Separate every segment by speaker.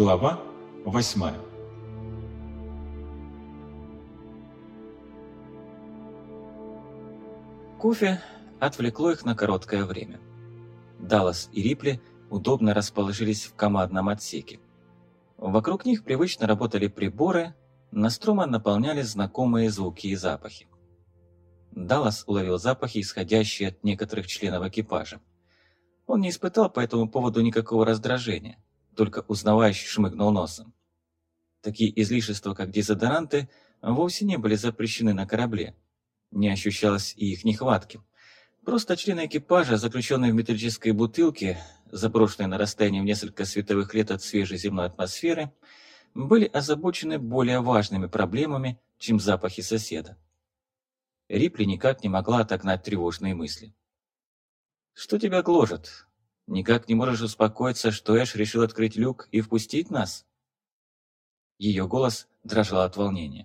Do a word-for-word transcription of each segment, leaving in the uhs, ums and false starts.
Speaker 1: Глава восьмая.
Speaker 2: Кофе отвлекло их на короткое время. Даллас и Рипли удобно расположились в командном отсеке. Вокруг них привычно работали приборы, Нострома наполняли знакомые звуки и запахи. Даллас уловил запахи, исходящие от некоторых членов экипажа. Он не испытал по этому поводу никакого раздражения, только узнавающе шмыгнул носом. Такие излишества, как дезодоранты, вовсе не были запрещены на корабле. Не ощущалось и их нехватки. Просто члены экипажа, заключенные в металлической бутылке, заброшенные на расстоянии в несколько световых лет от свежей земной атмосферы, были озабочены более важными проблемами, чем запахи соседа. Рипли никак не могла отогнать тревожные мысли. «Что тебя гложет? Никак не можешь успокоиться, что Эш решил открыть люк и впустить нас?» Ее голос дрожал от волнения.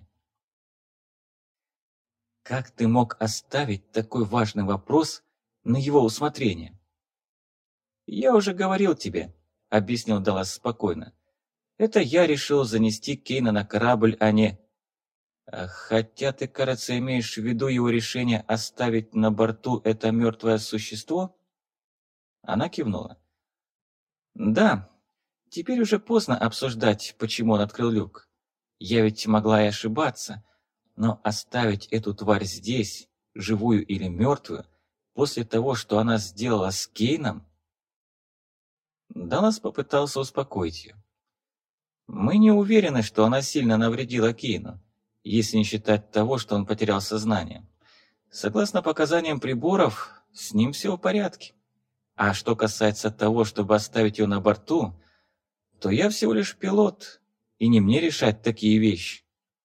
Speaker 2: «Как ты мог оставить такой важный вопрос на его усмотрение?» «Я уже говорил тебе», — объяснил Даллас спокойно. «Это я решил занести Кейна на корабль, а не...» «Хотя ты, кажется, имеешь в виду его решение оставить на борту это мертвое существо?» Она кивнула. «Да, теперь уже поздно обсуждать, почему он открыл люк. Я ведь могла и ошибаться, но оставить эту тварь здесь, живую или мертвую, после того, что она сделала с Кейном...» Даллас попытался успокоить ее. «Мы не уверены, что она сильно навредила Кейну, если не считать того, что он потерял сознание. Согласно показаниям приборов, с ним все в порядке. А что касается того, чтобы оставить ее на борту, то я всего лишь пилот, и не мне решать такие вещи».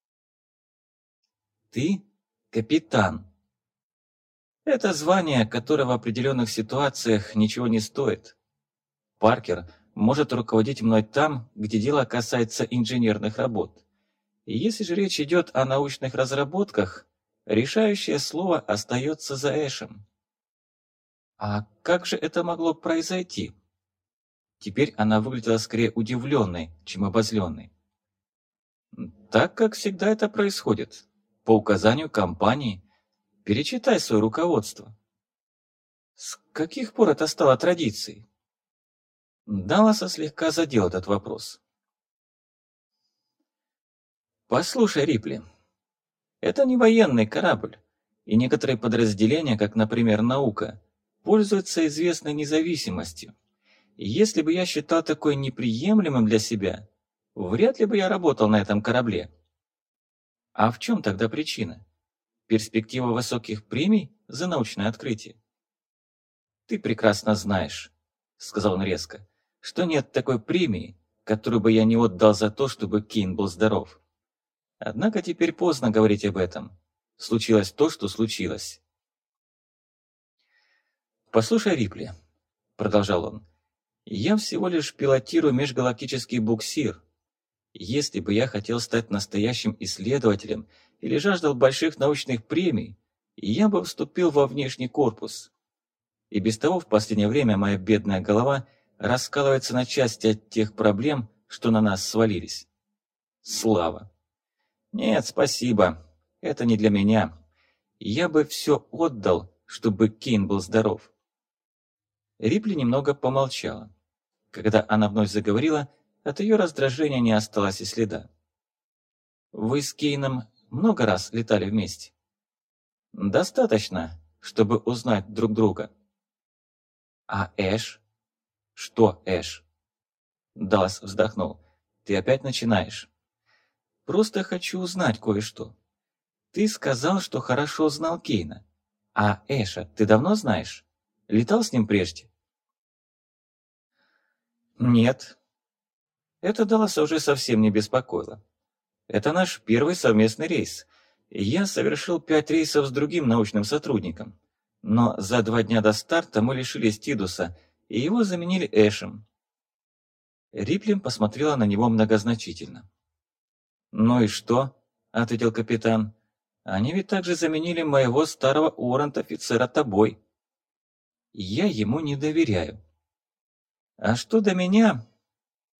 Speaker 2: «Ты капитан. Это звание, которое в определенных ситуациях ничего не стоит. Паркер может руководить мной там, где дело касается инженерных работ. И если же речь идет о научных разработках, решающее слово остается за Эшем». «А как же это могло произойти?» Теперь она выглядела скорее удивленной, чем обозленной. «Так, как всегда это происходит. По указанию компании. Перечитай свое руководство». «С каких пор это стало традицией?» Далласа слегка задел этот вопрос. «Послушай, Рипли, это не военный корабль, и некоторые подразделения, как, например, наука, пользуются известной независимостью. И если бы я считал такое неприемлемым для себя, вряд ли бы я работал на этом корабле. А в чем тогда причина? Перспектива высоких премий за научное открытие?» «Ты прекрасно знаешь», — сказал он резко, — «что нет такой премии, которую бы я не отдал за то, чтобы Кейн был здоров. Однако теперь поздно говорить об этом. Случилось то, что случилось». «Послушай, Рипли», — продолжал он, — «я всего лишь пилотирую межгалактический буксир. Если бы я хотел стать настоящим исследователем или жаждал больших научных премий, я бы вступил во внешний корпус. И без того в последнее время моя бедная голова раскалывается на части от тех проблем, что на нас свалились. Слава! Нет, спасибо, это не для меня. Я бы все отдал, чтобы Кейн был здоров». Рипли немного помолчала. Когда она вновь заговорила, от ее раздражения не осталось и следа. «Вы с Кейном много раз летали вместе?» «Достаточно, чтобы узнать друг друга». «А Эш?» «Что Эш?» Даллас вздохнул. «Ты опять начинаешь. Просто хочу узнать кое-что. Ты сказал, что хорошо знал Кейна. А Эша ты давно знаешь? Летал с ним прежде?» «Нет». Это Далласа уже совсем не беспокоило. «Это наш первый совместный рейс. Я совершил пять рейсов с другим научным сотрудником. Но за два дня до старта мы лишились Тидуса, и его заменили Эшем». Рипли посмотрела на него многозначительно. «Ну и что?» — ответил капитан. «Они ведь также заменили моего старого уоррент-офицера тобой. Я ему не доверяю. А что до меня?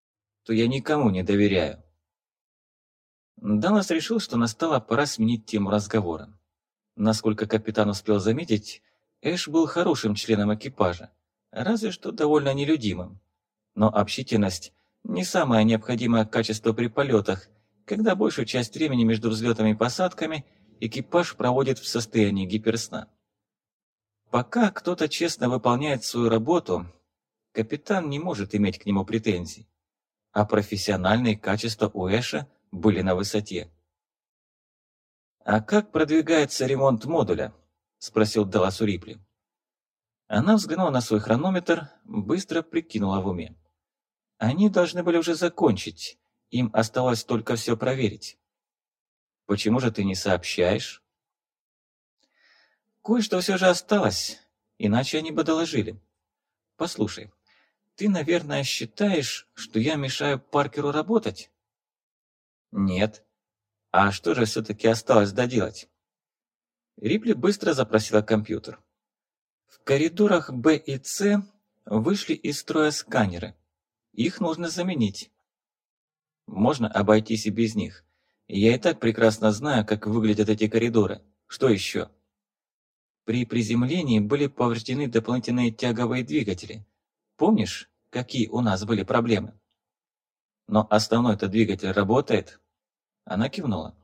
Speaker 2: то я никому не доверяю». Даллас решил, что настала пора сменить тему разговора. Насколько капитан успел заметить, Эш был хорошим членом экипажа, разве что довольно нелюдимым. Но общительность – не самое необходимое качество при полетах, когда большую часть времени между взлетами и посадками экипаж проводит в состоянии гиперсна. Пока кто-то честно выполняет свою работу, капитан не может иметь к нему претензий, а профессиональные качества у Эша были на высоте. «А как продвигается ремонт модуля?» – спросил Даллас у Рипли. Она взглянула на свой хронометр, быстро прикинула в уме. Они должны были уже закончить, им осталось только все проверить. «Почему же ты не сообщаешь?» «Кое-что все же осталось, иначе они бы доложили. Послушай, ты, наверное, считаешь, что я мешаю Паркеру работать?» «Нет. А что же все-таки осталось доделать?» Рипли быстро запросила компьютер. «В коридорах Б и С вышли из строя сканеры. Их нужно заменить». «Можно обойтись и без них. Я и так прекрасно знаю, как выглядят эти коридоры. Что еще?» «При приземлении были повреждены дополнительные тяговые двигатели. Помнишь, какие у нас были проблемы?» «Но основной-то двигатель работает?» Она кивнула.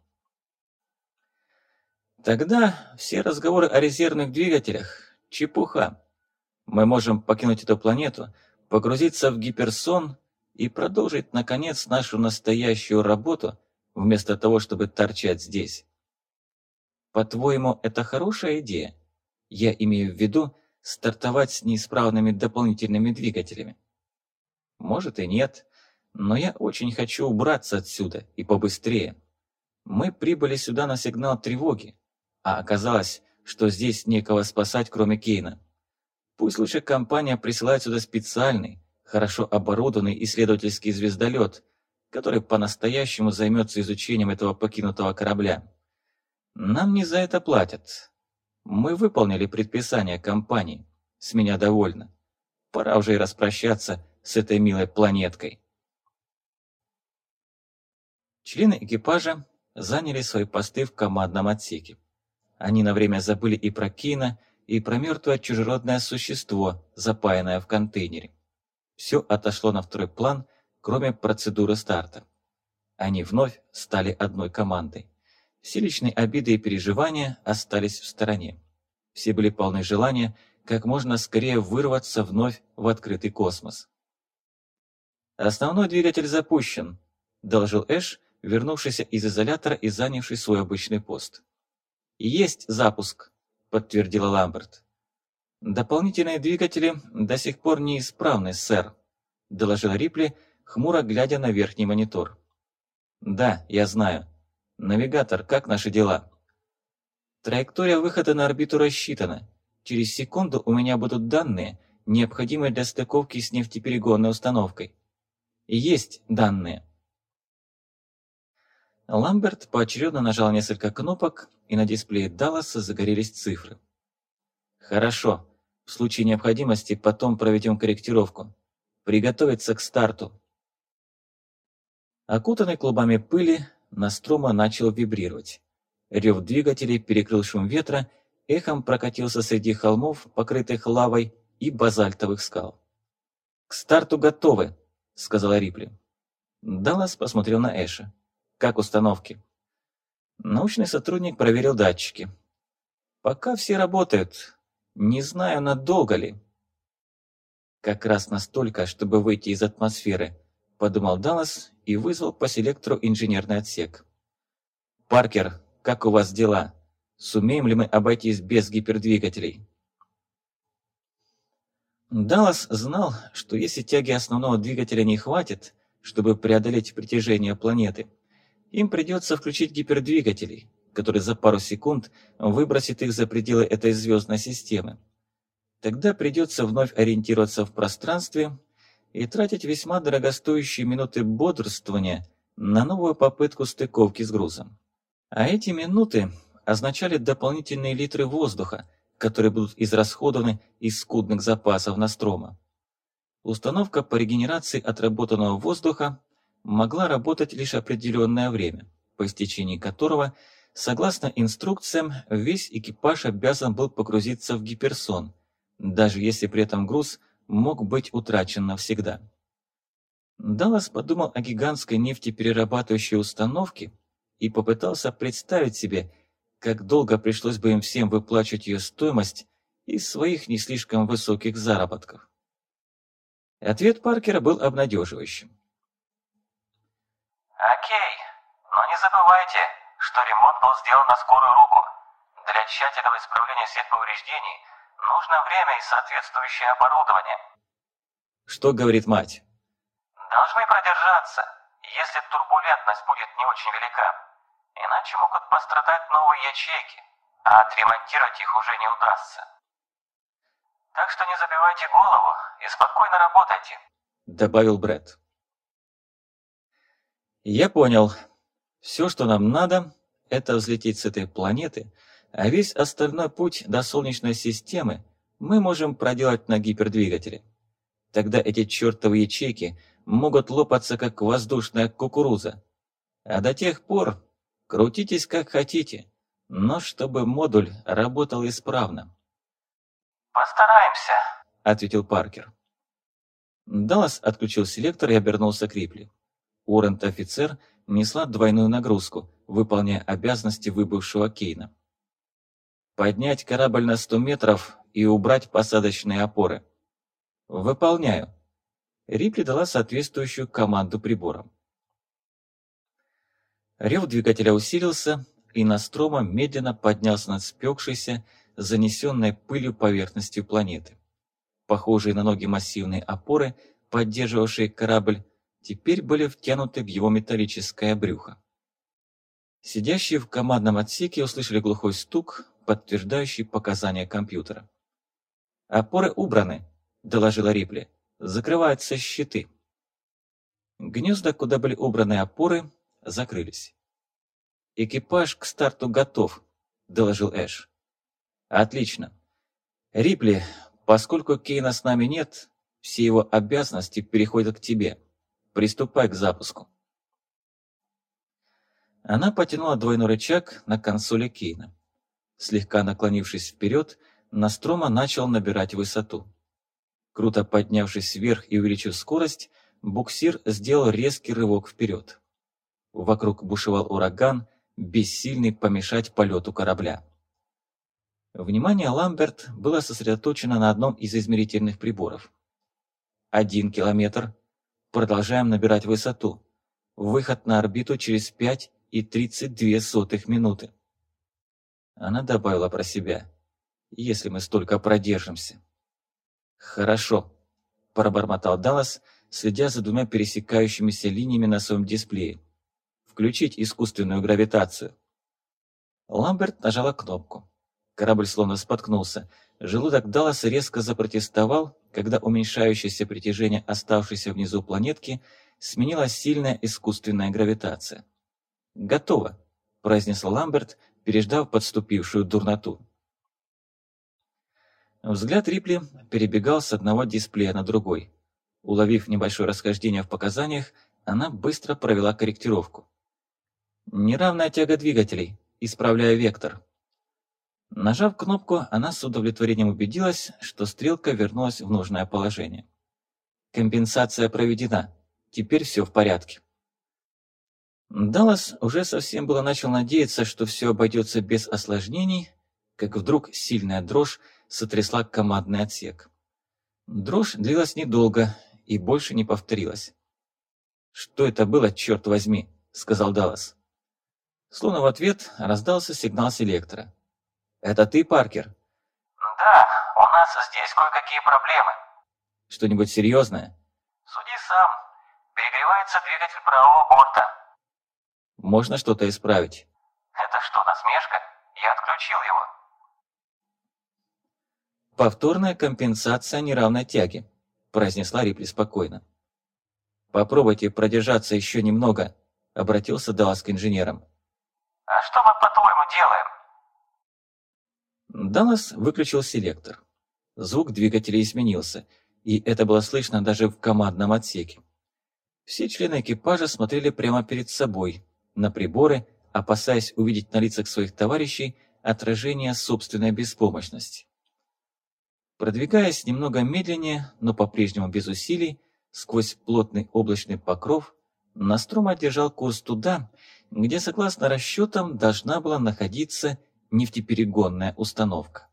Speaker 2: «Тогда все разговоры о резервных двигателях – чепуха. Мы можем покинуть эту планету, погрузиться в гиперсон и продолжить, наконец, нашу настоящую работу, вместо того, чтобы торчать здесь. По-твоему, это хорошая идея? Я имею в виду стартовать с неисправными дополнительными двигателями. Может и нет, но я очень хочу убраться отсюда и побыстрее. Мы прибыли сюда на сигнал тревоги, а оказалось, что здесь некого спасать, кроме Кейна. Пусть лучше компания присылает сюда специальный, хорошо оборудованный исследовательский звездолет, который по-настоящему займется изучением этого покинутого корабля. Нам не за это платят. Мы выполнили предписание компании. С меня довольно. Пора уже и распрощаться с этой милой планеткой». Члены экипажа заняли свои посты в командном отсеке. Они на время забыли и про Кейна, и про мертвое чужеродное существо, запаянное в контейнере. Все отошло на второй план, кроме процедуры старта. Они вновь стали одной командой. Все личные обиды и переживания остались в стороне. Все были полны желания как можно скорее вырваться вновь в открытый космос. «Основной двигатель запущен», – доложил Эш, вернувшийся из изолятора и занявший свой обычный пост. «Есть запуск», – подтвердила Ламберт. «Дополнительные двигатели до сих пор неисправны, сэр», – доложила Рипли, хмуро глядя на верхний монитор. «Да, я знаю. Навигатор, как наши дела?» «Траектория выхода на орбиту рассчитана. Через секунду у меня будут данные, необходимые для стыковки с нефтеперегонной установкой». «Есть данные». Ламберт поочередно нажал несколько кнопок, и на дисплее Далласа загорелись цифры. «Хорошо. В случае необходимости потом проведем корректировку. Приготовиться к старту». Окутанный клубами пыли, Нострома начал вибрировать. Рев двигателей перекрыл шум ветра, эхом прокатился среди холмов, покрытых лавой, и базальтовых скал. «К старту готовы», — сказала Рипли. Даллас посмотрел на Эша. «Как установки?» Научный сотрудник проверил датчики. «Пока все работают. Не знаю, надолго ли». «Как раз настолько, чтобы выйти из атмосферы», — подумал Даллас и вызвал по селектору инженерный отсек. «Паркер, как у вас дела? Сумеем ли мы обойтись без гипердвигателей?» Даллас знал, что если тяги основного двигателя не хватит, чтобы преодолеть притяжение планеты, им придется включить гипердвигатели, который за пару секунд выбросит их за пределы этой звездной системы. Тогда придется вновь ориентироваться в пространстве и тратить весьма дорогостоящие минуты бодрствования на новую попытку стыковки с грузом. А эти минуты означали дополнительные литры воздуха, которые будут израсходованы из скудных запасов Нострома. Установка по регенерации отработанного воздуха могла работать лишь определенное время, по истечении которого, согласно инструкциям, весь экипаж обязан был погрузиться в гиперсон, даже если при этом груз мог быть утрачен навсегда. Даллас подумал о гигантской нефтеперерабатывающей установке и попытался представить себе, как долго пришлось бы им всем выплачивать ее стоимость из своих не слишком высоких заработков. Ответ Паркера был обнадеживающим.
Speaker 1: Окей, но не забывайте, что ремонт был сделан на скорую руку. Для тщательного исправления всех повреждений нужно время и соответствующее оборудование.
Speaker 2: Что говорит мать?
Speaker 1: Должны продержаться, если турбулентность будет не очень велика. Иначе могут пострадать новые ячейки, а отремонтировать их уже не удастся. Так что не забивайте голову и спокойно работайте,
Speaker 2: добавил Брэд. Я понял. Все, что нам надо, это взлететь с этой планеты, а весь остальной путь до Солнечной системы мы можем проделать на гипердвигателе. Тогда эти чертовы ячейки могут лопаться, как воздушная кукуруза. А до тех пор крутитесь как хотите, но чтобы модуль работал исправно.
Speaker 1: «Постараемся»,
Speaker 2: — ответил Паркер. Даллас отключил селектор и обернулся к Рипли. Уоррент-офицер несла двойную нагрузку, выполняя обязанности выбывшего Кейна. «Поднять корабль на сто метров и убрать посадочные опоры». «Выполняю». Рипли дала соответствующую команду приборам. Рев двигателя усилился, и Ностромо медленно поднялся над спекшейся, занесенной пылью поверхностью планеты. Похожие на ноги массивные опоры, поддерживавшие корабль, теперь были втянуты в его металлическое брюхо. Сидящие в командном отсеке услышали глухой стук, подтверждающий показания компьютера. «Опоры убраны», — доложила Рипли. «Закрываются щиты». Гнезда, куда были убраны опоры, закрылись. «Экипаж к старту готов», — доложил Эш. «Отлично. Рипли, поскольку Кейна с нами нет, все его обязанности переходят к тебе. Приступай к запуску». Она потянула двойной рычаг на консоли Кейна. Слегка наклонившись вперед, Ностромо начал набирать высоту. Круто поднявшись вверх и увеличив скорость, буксир сделал резкий рывок вперед. Вокруг бушевал ураган, бессильный помешать полету корабля. Внимание Ламберт было сосредоточено на одном из измерительных приборов. Один километр. Продолжаем набирать высоту. Выход на орбиту через пять и тридцать две сотых минуты. Она добавила про себя. Если мы столько продержимся. Хорошо, пробормотал Даллас, следя за двумя пересекающимися линиями на своем дисплее. Включить искусственную гравитацию. Ламберт нажала кнопку. Корабль словно споткнулся. Желудок Далласа резко запротестовал, когда уменьшающееся притяжение оставшейся внизу планетки сменила сильная искусственная гравитация. «Готово», – произнесла Ламберт, переждав подступившую дурноту. Взгляд Рипли перебегал с одного дисплея на другой. Уловив небольшое расхождение в показаниях, она быстро провела корректировку. «Неравная тяга двигателей. Исправляя вектор». Нажав кнопку, она с удовлетворением убедилась, что стрелка вернулась в нужное положение. Компенсация проведена. Теперь все в порядке. Даллас уже совсем было начал надеяться, что все обойдется без осложнений, как вдруг сильная дрожь сотрясла командный отсек. Дрожь длилась недолго и больше не повторилась. «Что это было, черт возьми?» — сказал Даллас. Словно в ответ раздался сигнал селектора. «Это ты, Паркер?»
Speaker 1: «Да, у нас здесь кое-какие проблемы».
Speaker 2: «Что-нибудь серьезное?»
Speaker 1: «Суди сам. Перегревается двигатель правого борта».
Speaker 2: «Можно что-то исправить?»
Speaker 1: «Это что, насмешка? Я отключил его».
Speaker 2: «Повторная компенсация неравной тяги», – произнесла Рипли спокойно. «Попробуйте продержаться еще немного», – обратился Даллас к инженерам.
Speaker 1: «А что мы, по-твоему, делаем?»
Speaker 2: Даллас выключил селектор. Звук двигателя изменился, и это было слышно даже в командном отсеке. Все члены экипажа смотрели прямо перед собой, на приборы, опасаясь увидеть на лицах своих товарищей отражение собственной беспомощности. Продвигаясь немного медленнее, но по-прежнему без усилий, сквозь плотный облачный покров, Ностромо держал курс туда, где, согласно расчетам, должна была находиться нефтеперегонная установка.